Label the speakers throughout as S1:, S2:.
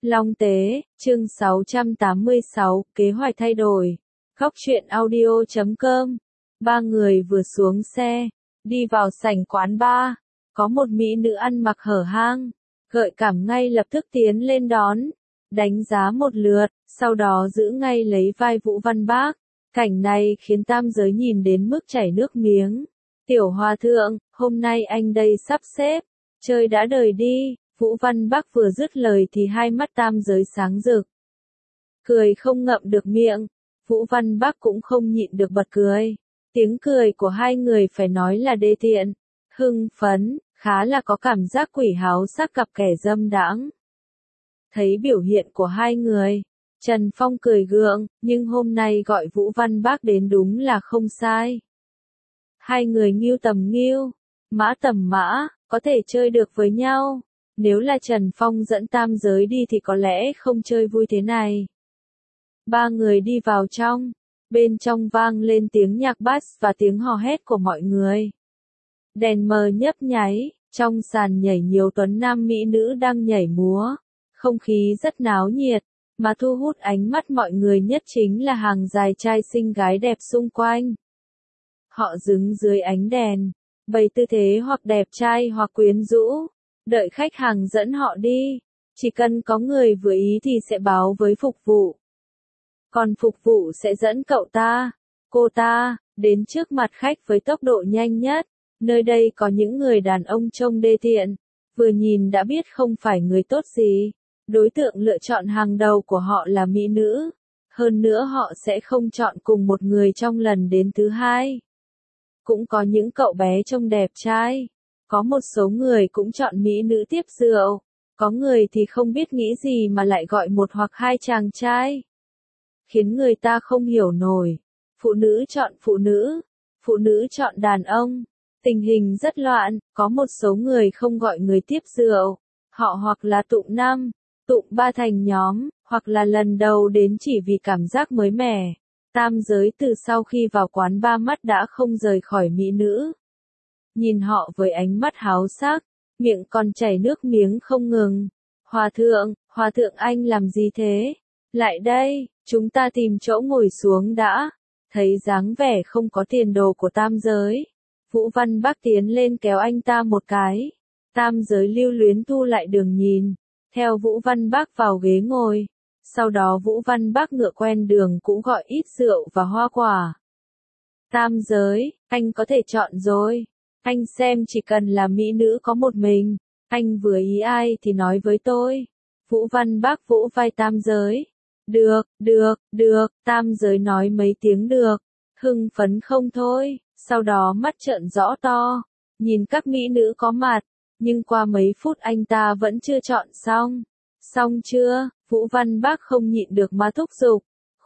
S1: Long Tế, chương 686, kế hoạch thay đổi. Góc truyện audio.com. Ba người vừa xuống xe, đi vào sảnh quán bar. Có một mỹ nữ ăn mặc hở hang, gợi cảm ngay lập tức tiến lên đón, đánh giá một lượt, sau đó giữ ngay lấy vai Vũ Văn Bác. Cảnh này khiến tam giới nhìn đến mức chảy nước miếng. Tiểu hòa thượng, hôm nay anh đây sắp xếp, chơi đã đời đi. Vũ Văn Bác vừa dứt lời thì hai mắt tam giới sáng rực. Cười không ngậm được miệng, Vũ Văn Bác cũng không nhịn được bật cười. Tiếng cười của hai người phải nói là đê tiện, hưng phấn, khá là có cảm giác quỷ háo sắc cặp kẻ dâm đãng. Thấy biểu hiện của hai người, Trần Phong cười gượng, nhưng hôm nay gọi Vũ Văn Bác đến đúng là không sai. Hai người nghiêu tầm nghiêu, mã tầm mã, có thể chơi được với nhau. Nếu là Trần Phong dẫn tam giới đi thì có lẽ không chơi vui thế này. Ba người đi vào trong, bên trong vang lên tiếng nhạc bass và tiếng hò hét của mọi người. Đèn mờ nhấp nháy, trong sàn nhảy nhiều tuấn nam mỹ nữ đang nhảy múa. Không khí rất náo nhiệt, mà thu hút ánh mắt mọi người nhất chính là hàng dài trai xinh gái đẹp xung quanh. Họ đứng dưới ánh đèn, bày tư thế hoặc đẹp trai hoặc quyến rũ. Đợi khách hàng dẫn họ đi, chỉ cần có người vừa ý thì sẽ báo với phục vụ. Còn phục vụ sẽ dẫn cậu ta, cô ta, đến trước mặt khách với tốc độ nhanh nhất. Nơi đây có những người đàn ông trông đê tiện, vừa nhìn đã biết không phải người tốt gì. Đối tượng lựa chọn hàng đầu của họ là mỹ nữ. Hơn nữa họ sẽ không chọn cùng một người trong lần đến thứ hai. Cũng có những cậu bé trông đẹp trai. Có một số người cũng chọn mỹ nữ tiếp rượu, có người thì không biết nghĩ gì mà lại gọi một hoặc hai chàng trai. Khiến người ta không hiểu nổi, phụ nữ chọn đàn ông, tình hình rất loạn, có một số người không gọi người tiếp rượu, họ hoặc là tụng năm, tụng ba thành nhóm, hoặc là lần đầu đến chỉ vì cảm giác mới mẻ. Tam giới từ sau khi vào quán ba mắt đã không rời khỏi mỹ nữ. Nhìn họ với ánh mắt háo sắc, miệng còn chảy nước miếng không ngừng. Hòa thượng anh làm gì thế? Lại đây, chúng ta tìm chỗ ngồi xuống đã. Thấy dáng vẻ không có tiền đồ của tam giới, Vũ Văn Bác tiến lên kéo anh ta một cái. Tam giới lưu luyến thu lại đường nhìn, theo Vũ Văn Bác vào ghế ngồi. Sau đó Vũ Văn Bác ngựa quen đường cũng gọi ít rượu và hoa quả. Tam giới, anh có thể chọn rồi. Anh xem chỉ cần là mỹ nữ có một mình, anh vừa ý ai thì nói với tôi. Vũ Văn Bác vỗ vai tam giới. Được, tam giới nói mấy tiếng được, hưng phấn không thôi, sau đó mắt trợn rõ to, nhìn các mỹ nữ có mặt, nhưng qua mấy phút anh ta vẫn chưa chọn xong. Xong chưa? Vũ Văn Bác không nhịn được mà thúc giục.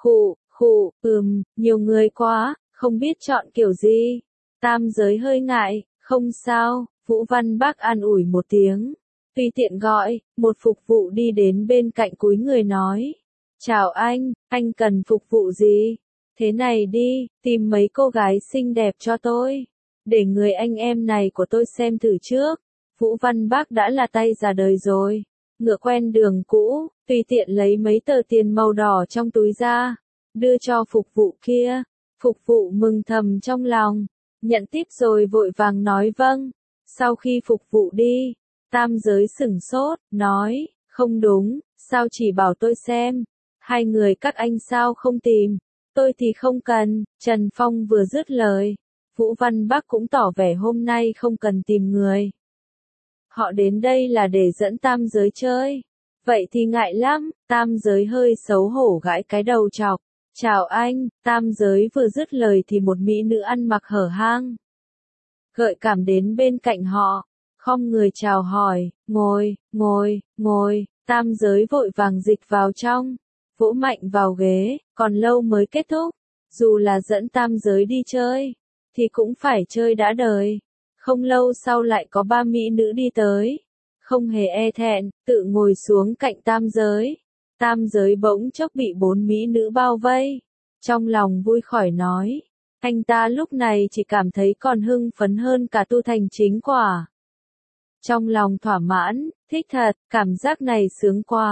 S1: Nhiều người quá, không biết chọn kiểu gì. Tam giới hơi ngại. Không sao, Vũ Văn Bác an ủi một tiếng. Tùy tiện gọi, một phục vụ đi đến bên cạnh cúi người nói. Chào anh cần phục vụ gì? Thế này đi, tìm mấy cô gái xinh đẹp cho tôi. Để người anh em này của tôi xem thử trước. Vũ Văn Bác đã là tay già đời rồi. Ngựa quen đường cũ, tùy tiện lấy mấy tờ tiền màu đỏ trong túi ra. Đưa cho phục vụ kia. Phục vụ mừng thầm trong lòng. Nhận tiếp rồi vội vàng nói vâng. Sau khi phục vụ đi, tam giới sửng sốt, nói, không đúng, sao chỉ bảo tôi xem. Hai người các anh sao không tìm, tôi thì không cần. Trần Phong vừa dứt lời, Vũ Văn Bác cũng tỏ vẻ hôm nay không cần tìm người. Họ đến đây là để dẫn tam giới chơi. Vậy thì ngại lắm, tam giới hơi xấu hổ gãi cái đầu chọc. Chào anh, tam giới vừa dứt lời thì một mỹ nữ ăn mặc hở hang, gợi cảm đến bên cạnh họ, khom người chào hỏi, ngồi, tam giới vội vàng dịch vào trong, vỗ mạnh vào ghế, còn lâu mới kết thúc, dù là dẫn tam giới đi chơi, thì cũng phải chơi đã đời. Không lâu sau lại có ba mỹ nữ đi tới, không hề e thẹn, tự ngồi xuống cạnh tam giới. Tam giới bỗng chốc bị bốn mỹ nữ bao vây. Trong lòng vui khỏi nói. Anh ta lúc này chỉ cảm thấy còn hưng phấn hơn cả tu thành chính quả. Trong lòng thỏa mãn, thích thật, cảm giác này sướng quá.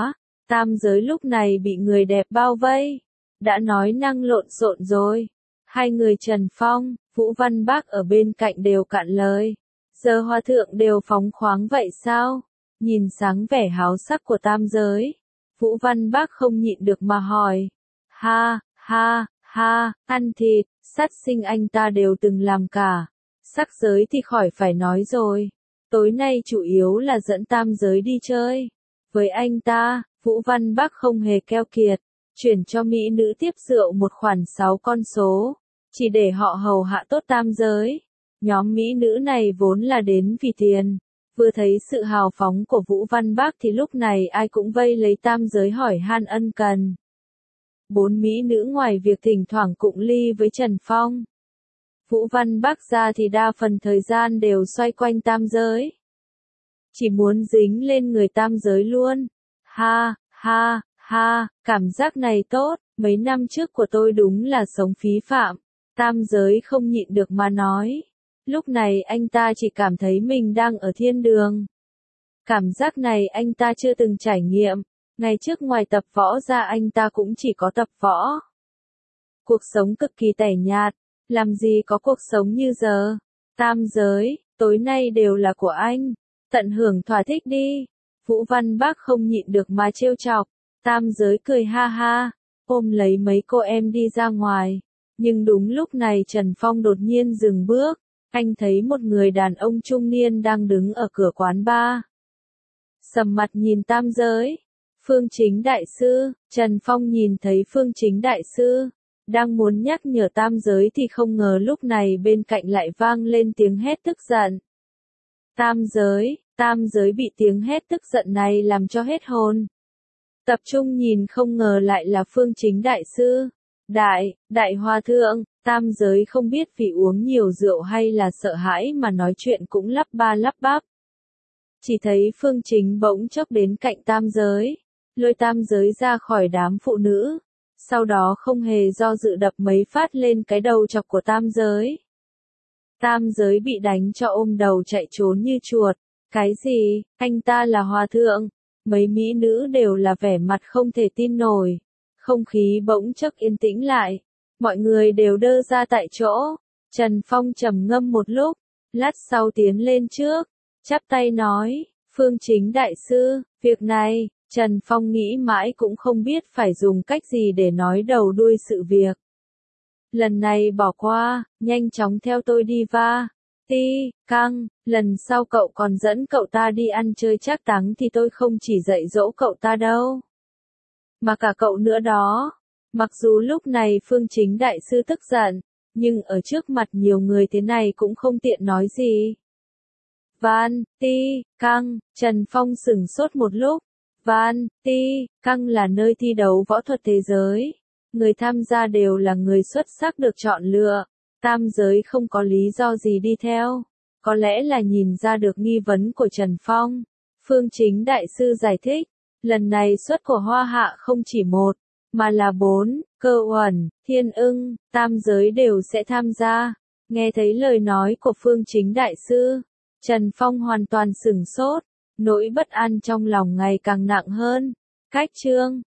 S1: Tam giới lúc này bị người đẹp bao vây. Đã nói năng lộn xộn rồi. Hai người Trần Phong, Vũ Văn Bác ở bên cạnh đều cạn lời. Giờ hòa thượng đều phóng khoáng vậy sao? Nhìn sáng vẻ háo sắc của tam giới. Vũ Văn Bác không nhịn được mà hỏi. Ha, ha, ha, ăn thịt, sát sinh anh ta đều từng làm cả. Sắc giới thì khỏi phải nói rồi. Tối nay chủ yếu là dẫn tam giới đi chơi. Với anh ta, Vũ Văn Bác không hề keo kiệt. Chuyển cho mỹ nữ tiếp rượu một khoản 6 con số. Chỉ để họ hầu hạ tốt tam giới. Nhóm mỹ nữ này vốn là đến vì tiền. Vừa thấy sự hào phóng của Vũ Văn Bác thì lúc này ai cũng vây lấy tam giới hỏi han ân cần. 4 mỹ nữ ngoài việc thỉnh thoảng cụng ly với Trần Phong. Vũ Văn Bác ra thì đa phần thời gian đều xoay quanh tam giới. Chỉ muốn dính lên người tam giới luôn. Ha, ha, ha, cảm giác này tốt, mấy năm trước của tôi đúng là sống phí phạm. Tam giới không nhịn được mà nói. Lúc này anh ta chỉ cảm thấy mình đang ở thiên đường. Cảm giác này anh ta chưa từng trải nghiệm. Ngày trước ngoài tập võ ra anh ta cũng chỉ có tập võ. Cuộc sống cực kỳ tẻ nhạt. Làm gì có cuộc sống như giờ. Tam giới, tối nay đều là của anh. Tận hưởng thỏa thích đi. Vũ Văn Bác không nhịn được mà trêu chọc. Tam giới cười ha ha. Ôm lấy mấy cô em đi ra ngoài. Nhưng đúng lúc này Trần Phong đột nhiên dừng bước. Anh thấy một người đàn ông trung niên đang đứng ở cửa quán bar. Sầm mặt nhìn tam giới. Phương Chính Đại Sư. Trần Phong nhìn thấy Phương Chính Đại Sư. Đang muốn nhắc nhở tam giới thì không ngờ lúc này bên cạnh lại vang lên tiếng hét tức giận. Tam giới bị tiếng hét tức giận này làm cho hết hồn. Tập trung nhìn không ngờ lại là Phương Chính Đại Sư. Đại Hòa Thượng, tam giới không biết vì uống nhiều rượu hay là sợ hãi mà nói chuyện cũng lắp ba lắp bắp. Chỉ thấy Phương Chính bỗng chốc đến cạnh tam giới, lôi tam giới ra khỏi đám phụ nữ. Sau đó không hề do dự đập mấy phát lên cái đầu chọc của tam giới. Tam giới bị đánh cho ôm đầu chạy trốn như chuột. Cái gì, anh ta là hòa thượng? Mấy mỹ nữ đều là vẻ mặt không thể tin nổi. Không khí bỗng chốc yên tĩnh lại. Mọi người đều đơ ra tại chỗ. Trần Phong trầm ngâm một lúc. Lát sau tiến lên trước. Chắp tay nói, Phương Chính Đại Sư, việc này, Trần Phong nghĩ mãi cũng không biết phải dùng cách gì để nói đầu đuôi sự việc. Lần này bỏ qua, nhanh chóng theo tôi đi va. Ti, căng, lần sau cậu còn dẫn cậu ta đi ăn chơi trác táng thì tôi không chỉ dạy dỗ cậu ta đâu. Mà cả cậu nữa đó. Mặc dù lúc này Phương Chính Đại Sư tức giận, nhưng ở trước mặt nhiều người thế này cũng không tiện nói gì. Van, Ti, Căng, Trần Phong sửng sốt một lúc. Van, Ti, Căng là nơi thi đấu võ thuật thế giới. Người tham gia đều là người xuất sắc được chọn lựa. Tam giới không có lý do gì đi theo. Có lẽ là nhìn ra được nghi vấn của Trần Phong. Phương Chính Đại Sư giải thích. Lần này suất của Hoa Hạ không chỉ một, mà là 4, Cơ Uẩn, Thiên Ưng, tam giới đều sẽ tham gia. Nghe thấy lời nói của Phương Chính Đại Sư, Trần Phong hoàn toàn sửng sốt, nỗi bất an trong lòng ngày càng nặng hơn. Cách chương